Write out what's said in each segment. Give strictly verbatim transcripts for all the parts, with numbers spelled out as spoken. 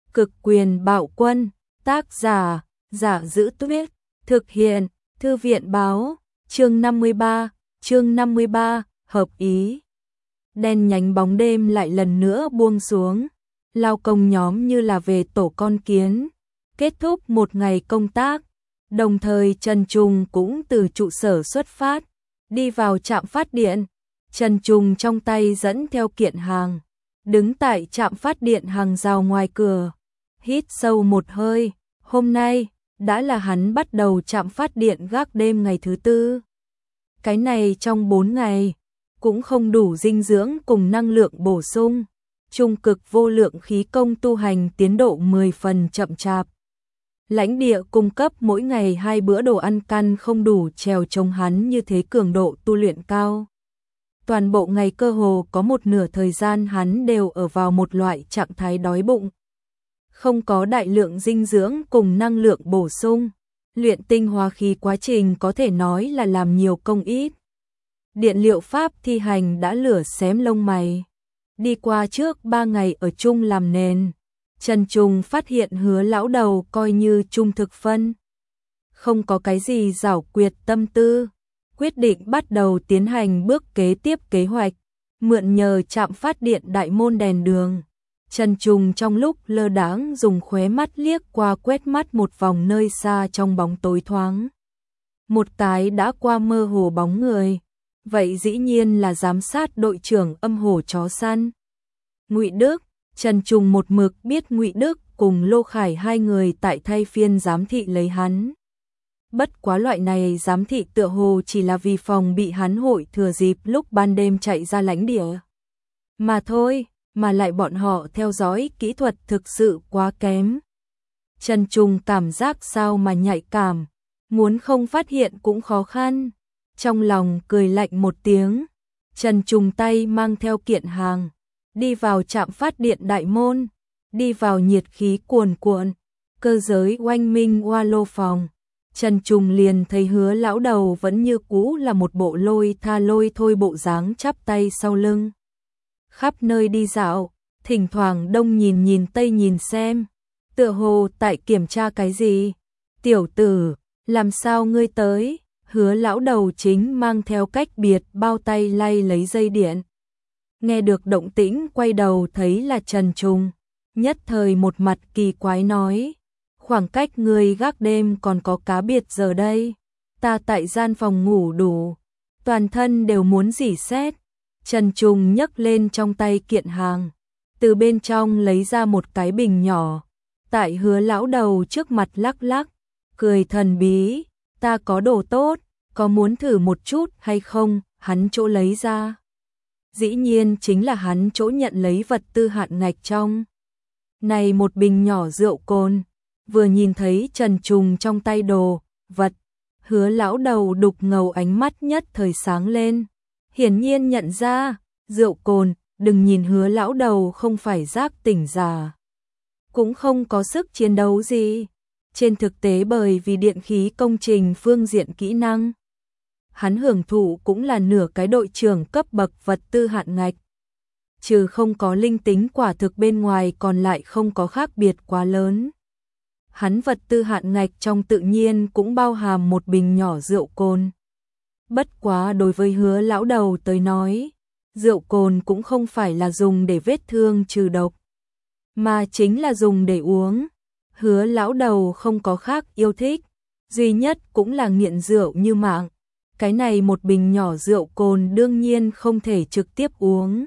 Cực quyền bạo quân, tác giả, Giả Giữ Tuyết, thực hiện, Thư viện báo, chương năm mươi ba, chương năm mươi ba, hợp ý. Đen nhánh bóng đêm lại lần nữa buông xuống, lao công nhóm như là về tổ con kiến, kết thúc một ngày công tác, đồng thời Trần Trùng cũng từ trụ sở xuất phát, đi vào trạm phát điện. Trần Trùng trong tay dẫn theo kiện hàng, đứng tại trạm phát điện hàng rào ngoài cửa, hít sâu một hơi, hôm nay đã là hắn bắt đầu trạm phát điện gác đêm ngày thứ tư. Cái này trong bốn ngày cũng không đủ dinh dưỡng cùng năng lượng bổ sung, trung cực vô lượng khí công tu hành tiến độ mười phần chậm chạp. Lãnh địa cung cấp mỗi ngày hai bữa đồ ăn căn không đủ trèo chống hắn như thế cường độ tu luyện cao. Toàn bộ ngày cơ hồ có một nửa thời gian hắn đều ở vào một loại trạng thái đói bụng. Không có đại lượng dinh dưỡng cùng năng lượng bổ sung, luyện tinh hóa khí quá trình có thể nói là làm nhiều công ít. Điện liệu pháp thi hành đã lửa xém lông mày. Đi qua trước ba ngày ở chung làm nền, Trần Trùng phát hiện Hứa lão đầu coi như trung thực phân. Không có cái gì giảo quyệt tâm tư, quyết định bắt đầu tiến hành bước kế tiếp kế hoạch, mượn nhờ trạm phát điện đại môn đèn đường. Trần Trùng trong lúc lơ đãng dùng khóe mắt liếc qua quét mắt một vòng nơi xa trong bóng tối thoáng. Một cái đã qua mơ hồ bóng người, vậy dĩ nhiên là giám sát đội trưởng âm hồ chó săn. Ngụy Đức, Trần Trùng một mực biết Ngụy Đức cùng Lô Khải hai người tại thay phiên giám thị lấy hắn. Bất quá loại này giám thị tựa hồ chỉ là vì phòng bị hắn hội thừa dịp lúc ban đêm chạy ra lãnh địa. Mà thôi, mà lại bọn họ theo dõi kỹ thuật thực sự quá kém. Trần Trùng cảm giác sao mà nhạy cảm, muốn không phát hiện cũng khó khăn. Trong lòng cười lạnh một tiếng, Trần Trùng tay mang theo kiện hàng, đi vào trạm phát điện đại môn, đi vào nhiệt khí cuồn cuộn, cơ giới oanh minh oa lô phòng. Trần Trùng liền thấy Hứa lão đầu vẫn như cũ là một bộ lôi tha lôi thôi bộ dáng chắp tay sau lưng. Khắp nơi đi dạo, thỉnh thoảng đông nhìn nhìn tây nhìn xem, tựa hồ tại kiểm tra cái gì. Tiểu tử, làm sao ngươi tới? Hứa lão đầu chính mang theo cách biệt bao tay lay lấy dây điện. Nghe được động tĩnh quay đầu thấy là Trần Trùng, nhất thời một mặt kỳ quái nói. Khoảng cách ngươi gác đêm còn có cá biệt giờ đây, ta tại gian phòng ngủ đủ, toàn thân đều muốn rỉ sét. Trần Trùng nhấc lên trong tay kiện hàng, từ bên trong lấy ra một cái bình nhỏ, tại Hứa lão đầu trước mặt lắc lắc, cười thần bí, ta có đồ tốt, có muốn thử một chút hay không? Hắn chỗ lấy ra, dĩ nhiên chính là hắn chỗ nhận lấy vật tư hạn ngạch trong. Này một bình nhỏ rượu cồn. Vừa nhìn thấy Trần Trùng trong tay đồ vật, Hứa lão đầu đục ngầu ánh mắt nhất thời sáng lên, hiển nhiên nhận ra rượu cồn. Đừng nhìn Hứa lão đầu không phải giác tỉnh giả, cũng không có sức chiến đấu gì, trên thực tế bởi vì điện khí công trình phương diện kỹ năng, hắn hưởng thụ cũng là nửa cái đội trưởng cấp bậc vật tư hạn ngạch, trừ không có linh tính quả thực bên ngoài còn lại không có khác biệt quá lớn. Hắn vật tư hạn ngạch trong tự nhiên cũng bao hàm một bình nhỏ rượu cồn. Bất quá đối với Hứa lão đầu tới nói, rượu cồn cũng không phải là dùng để vết thương trừ độc, mà chính là dùng để uống. Hứa lão đầu không có khác yêu thích, duy nhất cũng là nghiện rượu như mạng. Cái này một bình nhỏ rượu cồn đương nhiên không thể trực tiếp uống.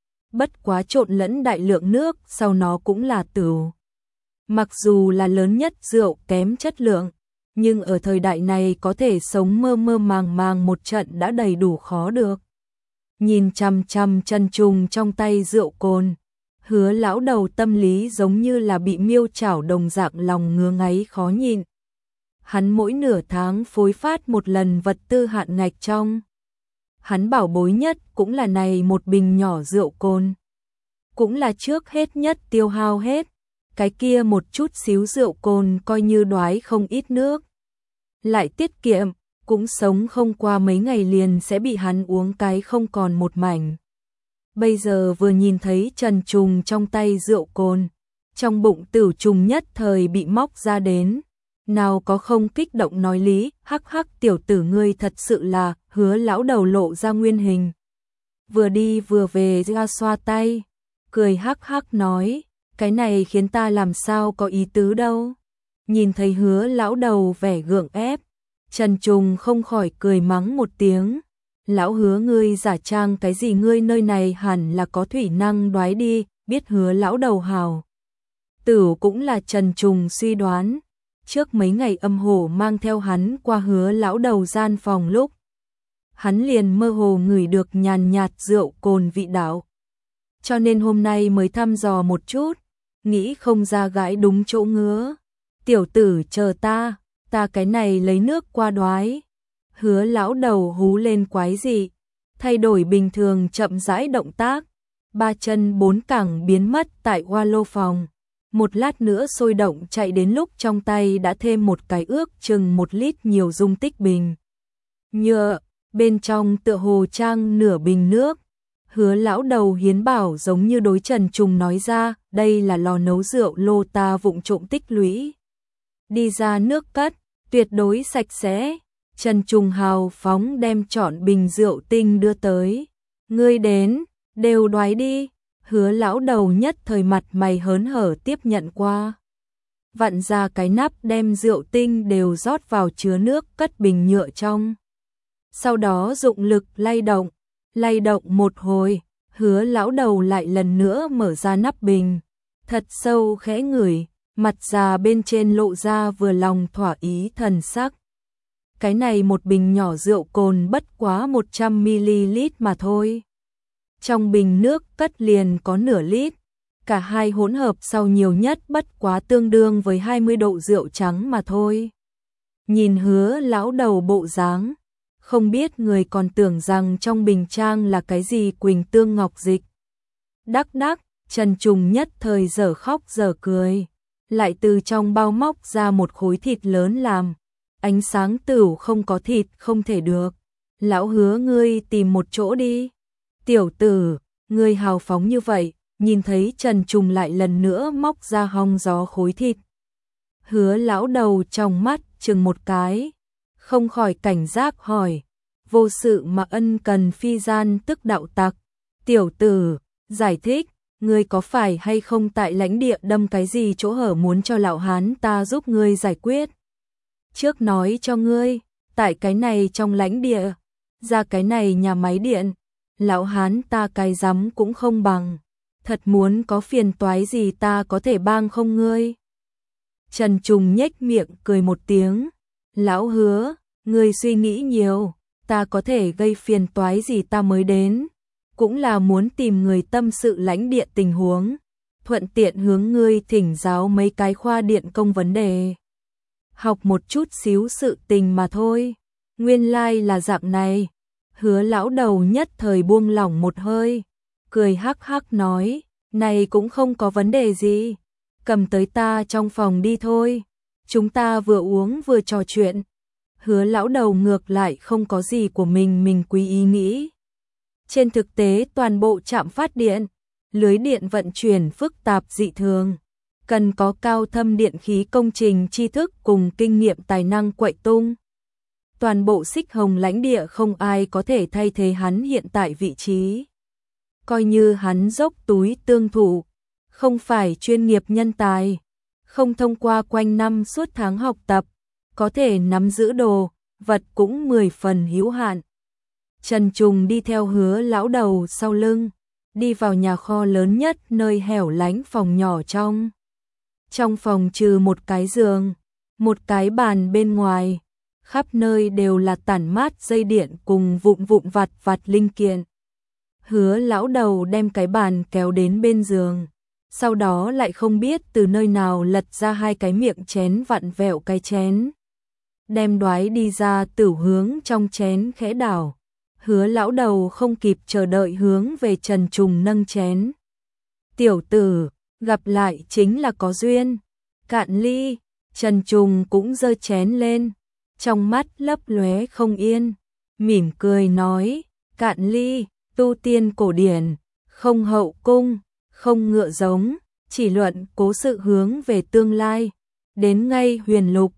Bất quá trộn lẫn đại lượng nước sau nó cũng là tửu. Mặc dù là lớn nhất rượu kém chất lượng, nhưng ở thời đại này có thể sống mơ mơ màng màng một trận đã đầy đủ khó được. Nhìn chằm chằm Trần Trùng trong tay rượu cồn, Hứa lão đầu tâm lý giống như là bị miêu chảo đồng dạng, lòng ngứa ngáy khó nhịn. Hắn mỗi nửa tháng phối phát một lần vật tư hạn ngạch trong. Hắn bảo bối nhất cũng là này một bình nhỏ rượu cồn. Cũng là trước hết nhất tiêu hao hết. Cái kia một chút xíu rượu cồn coi như đoái không ít nước. Lại tiết kiệm, cũng sống không qua mấy ngày liền sẽ bị hắn uống cái không còn một mảnh. Bây giờ vừa nhìn thấy Trần Trùng trong tay rượu cồn, Trong bụng Tử Trùng nhất thời bị móc ra đến, nào có không kích động nói lý, hắc hắc tiểu tử ngươi thật sự là, Hứa lão đầu lộ ra nguyên hình. Vừa đi vừa về ra xoa tay, cười hắc hắc nói, cái này khiến ta làm sao có ý tứ đâu. Nhìn thấy Hứa lão đầu vẻ gượng ép, Trần Trùng không khỏi cười mắng một tiếng. Lão Hứa ngươi giả trang cái gì, ngươi nơi này hẳn là có thủy năng đoái đi, biết Hứa lão đầu hào. Tử cũng là Trần Trùng suy đoán, trước mấy ngày âm hổ mang theo hắn qua Hứa lão đầu gian phòng lúc, hắn liền mơ hồ ngửi được nhàn nhạt rượu cồn vị đạo. Cho nên hôm nay mới thăm dò một chút, nghĩ không ra gãi đúng chỗ ngứa. Tiểu tử chờ ta, ta cái này lấy nước qua đoái. Hứa lão đầu hú lên quái dị, thay đổi bình thường chậm rãi động tác, ba chân bốn cẳng biến mất tại hoa lô phòng. Một lát nữa sôi động chạy đến lúc trong tay đã thêm một cái ước chừng một lít nhiều dung tích bình nhựa, bên trong tựa hồ trang nửa bình nước. Hứa lão đầu hiến bảo giống như đối Trần Trùng nói ra, đây là lò nấu rượu lô ta vụng trộm tích lũy. Đi ra nước cất, tuyệt đối sạch sẽ. Trần Trùng hào phóng đem trọn bình rượu tinh đưa tới. Ngươi đến, đều đoái đi. Hứa lão đầu nhất thời mặt mày hớn hở tiếp nhận qua. Vặn ra cái nắp đem rượu tinh đều rót vào chứa nước cất bình nhựa trong. Sau đó dụng lực lay động, lay động một hồi, Hứa lão đầu lại lần nữa mở ra nắp bình. Thật sâu khẽ ngửi, mặt già bên trên lộ ra vừa lòng thỏa ý thần sắc. Cái này một bình nhỏ rượu cồn bất quá một trăm mi li lít mà thôi. Trong bình nước cất liền có nửa lít, cả hai hỗn hợp sau nhiều nhất bất quá tương đương với hai mươi độ rượu trắng mà thôi. Nhìn Hứa lão đầu bộ dáng, không biết người còn tưởng rằng trong bình trang là cái gì quỳnh tương ngọc dịch. Đắc đắc, Trần Trùng nhất thời dở khóc dở cười, lại từ trong bao móc ra một khối thịt lớn làm. Ánh sáng tửu không có thịt không thể được. Lão Hứa ngươi tìm một chỗ đi. Tiểu tử, ngươi hào phóng như vậy, nhìn thấy Trần Trùng lại lần nữa móc ra hong gió khối thịt. Hứa lão đầu trong mắt chừng một cái, không khỏi cảnh giác hỏi, vô sự mà ân cần phi gian tức đạo tặc. Tiểu tử, giải thích, ngươi có phải hay không tại lãnh địa đâm cái gì chỗ hở muốn cho lão hán ta giúp ngươi giải quyết? Trước nói cho ngươi, tại cái này trong lãnh địa, ra cái này nhà máy điện, lão hán ta cái rắm cũng không bằng, thật muốn có phiền toái gì ta có thể bang không ngươi? Trần Trùng nhếch miệng cười một tiếng, lão Hứa, ngươi suy nghĩ nhiều, ta có thể gây phiền toái gì ta mới đến, cũng là muốn tìm người tâm sự lãnh địa tình huống, thuận tiện hướng ngươi thỉnh giáo mấy cái khoa điện công vấn đề. Học một chút xíu sự tình mà thôi. Nguyên lai like là dạng này. Hứa lão đầu nhất thời buông lỏng một hơi, cười hắc hắc nói, này cũng không có vấn đề gì, cầm tới ta trong phòng đi thôi, chúng ta vừa uống vừa trò chuyện. Hứa lão đầu ngược lại không có gì của mình mình quý ý nghĩ. Trên thực tế toàn bộ trạm phát điện, lưới điện vận chuyển phức tạp dị thường, cần có cao thâm điện khí công trình tri thức cùng kinh nghiệm tài năng quậy tung. Toàn bộ Xích Hồng lãnh địa không ai có thể thay thế hắn hiện tại vị trí. Coi như hắn dốc túi tương thủ, không phải chuyên nghiệp nhân tài, không thông qua quanh năm suốt tháng học tập, có thể nắm giữ đồ, vật cũng mười phần hữu hạn. Trần Trùng đi theo Hứa lão đầu sau lưng, đi vào nhà kho lớn nhất nơi hẻo lánh phòng nhỏ trong. Trong phòng trừ một cái giường, một cái bàn bên ngoài, khắp nơi đều là tản mát dây điện cùng vụn vụn vặt vặt linh kiện. Hứa lão đầu đem cái bàn kéo đến bên giường, sau đó lại không biết từ nơi nào lật ra hai cái miệng chén vặn vẹo cái chén. Đem đoái đi ra tửu hướng trong chén khẽ đảo. Hứa lão đầu không kịp chờ đợi hướng về Trần Trùng nâng chén. Tiểu tử, gặp lại chính là có duyên. Cạn ly, Trần Trùng cũng giơ chén lên, trong mắt lấp lóe không yên, mỉm cười nói, cạn ly, tu tiên cổ điển, không hậu cung, không ngựa giống, chỉ luận cố sự hướng về tương lai. Đến ngay huyền lục,